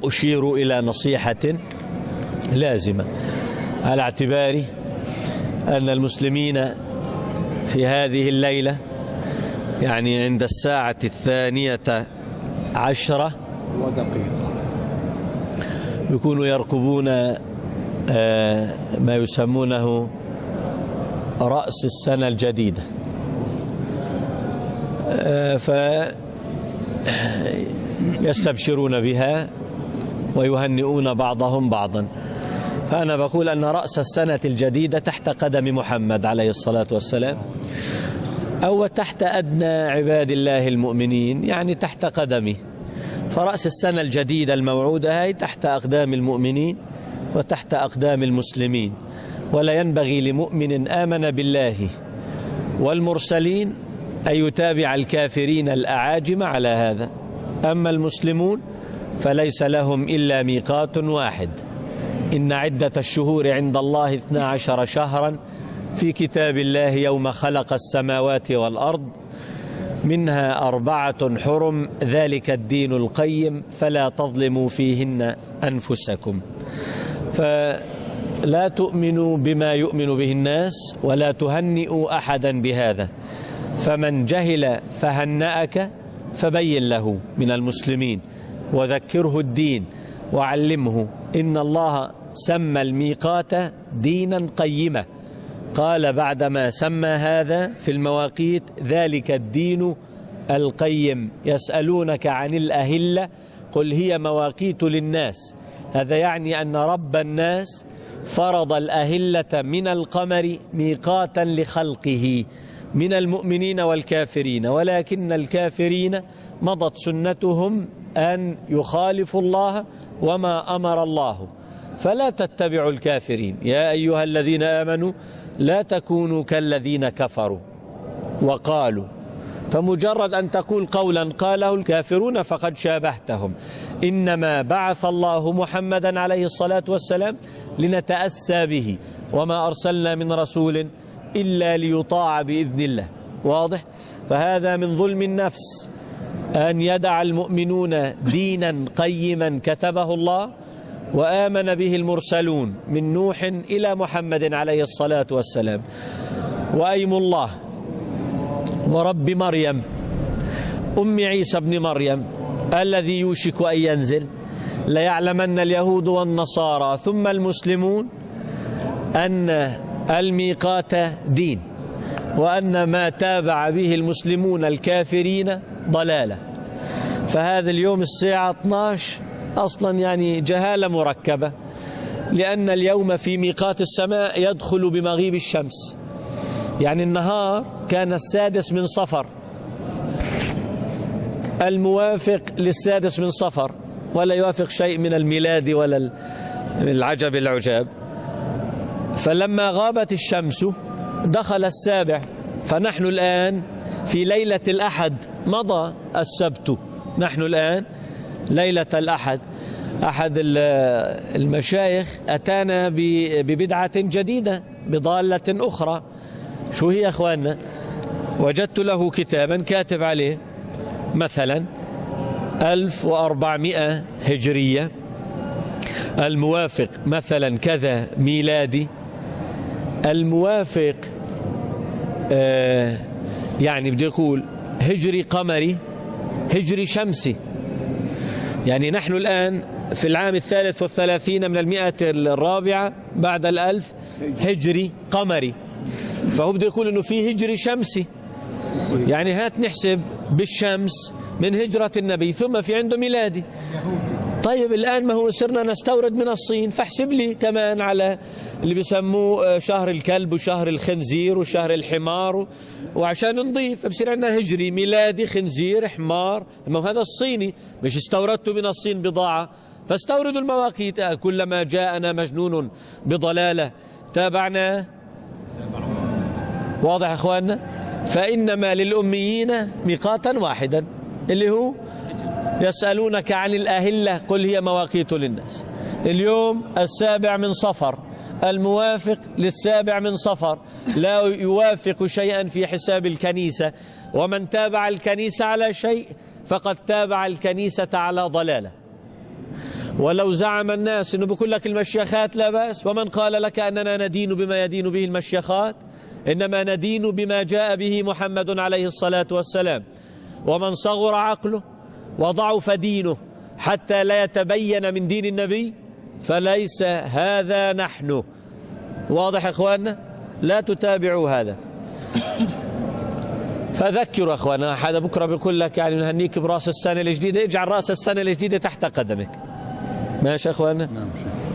أشير إلى نصيحة لازمة، على اعتبار أن المسلمين في هذه الليلة يعني عند الساعة 12:10 يكونوا يرقبون ما يسمونه رأس السنة الجديدة، فيستبشرون بها ويهنئون بعضهم بعضا. فأنا بقول أن رأس السنة الجديدة تحت قدم محمد عليه الصلاة والسلام، أو تحت أدنى عباد الله المؤمنين، يعني تحت قدمه. فرأس السنة الجديدة الموعودة هي تحت أقدام المؤمنين وتحت أقدام المسلمين، ولا ينبغي لمؤمن آمن بالله والمرسلين أن يتابع الكافرين الأعاجم على هذا. أما المسلمون فليس لهم إلا ميقات واحد: إن عدة الشهور عند الله 12 شهرا في كتاب الله يوم خلق السماوات والأرض منها 4 حرم ذلك الدين القيم فلا تظلموا فيهن أنفسكم. فلا تؤمنوا بما يؤمن به الناس ولا تهنئوا أحدا بهذا، فمن جهل فهنأك فبين له من المسلمين وذكره الدين وعلمه. إن الله سمى الميقات دينا قيما، قال بعدما سمى هذا في المواقيت: ذلك الدين القيم. يسألونك عن الأهلة قل هي مواقيت للناس. هذا يعني أن رب الناس فرض الأهلة من القمر ميقاتا لخلقه من المؤمنين والكافرين، ولكن الكافرين مضت سنتهم أن يخالفوا الله وما أمر الله، فلا تتبعوا الكافرين. يا أيها الذين آمنوا لا تكونوا كالذين كفروا وقالوا. فمجرد أن تقول قولا قاله الكافرون فقد شابهتهم. إنما بعث الله محمدا عليه الصلاة والسلام لنتأسى به، وما أرسلنا من رسول إلا ليطاع بإذن الله. واضح؟ فهذا من ظلم النفس أن يدع المؤمنون دينا قيما كتبه الله وآمن به المرسلون من نوح إلى محمد عليه الصلاة والسلام. وأيم الله ورب مريم أم عيسى بن مريم الذي يوشك أن ينزل ليعلمن اليهود والنصارى ثم المسلمون أن الميقات دين، وأن ما تابع به المسلمون الكافرين ضلالة. فهذا اليوم الساعة 12 أصلا يعني جهالة مركبة، لأن اليوم في ميقات السماء يدخل بمغيب الشمس، يعني النهار كان 6 من صفر الموافق 6 من صفر، ولا يوافق شيء من الميلاد ولا العجب العجاب. فلما غابت الشمس دخل 7، فنحن الآن في ليلة الأحد، مضى السبت، نحن الآن ليلة الأحد. أحد المشايخ أتانا ببدعة جديدة، بضالة أخرى. شو هي يا أخواننا؟ وجدت له كتابا كاتب عليه مثلا 1400 هجرية الموافق مثلا كذا ميلادي، الموافق يعني بدي يقول هجري قمري هجري شمسي. يعني نحن الآن في العام 33 من 100 بعد 1000 هجري قمري، فهو بده يقول إنه في هجري شمسي. يعني هات نحسب بالشمس من هجرة النبي ثم في عنده ميلادي. طيب الآن ما هو صرنا نستورد من الصين، فاحسب لي كمان على اللي بيسموه شهر الكلب وشهر الخنزير وشهر الحمار، وعشان نضيف بصير عندنا هجري ميلادي خنزير حمار. ما هذا الصيني، مش استوردته من الصين بضاعة، فاستوردوا المواقيت. كلما جاءنا مجنون بضلالة تابعنا. واضح يا اخواننا؟ فإنما للأميين ميقاتا واحدا اللي هو يسألونك عن الأهلة قل هي مواقيت للناس. اليوم 7 من صفر الموافق 7 من صفر، لا يوافق شيئا في حساب الكنيسة، ومن تابع الكنيسة على شيء فقد تابع الكنيسة على ضلالة. ولو زعم الناس أنه بيقول لك المشيخات لا بأس، ومن قال لك أننا ندين بما يدين به المشيخات؟ إنما ندين بما جاء به محمد عليه الصلاة والسلام. ومن صغر عقله وضعف دينه حتى لا يتبين من دين النبي فليس هذا نحن. واضح إخواننا؟ لا تتابعوا هذا. فذكروا أخوانا، حدا بكرة بيقول لك يعني نهنيك برأس السنة الجديدة، اجعل رأس السنة الجديدة تحت قدمك. ماشي أخوانا؟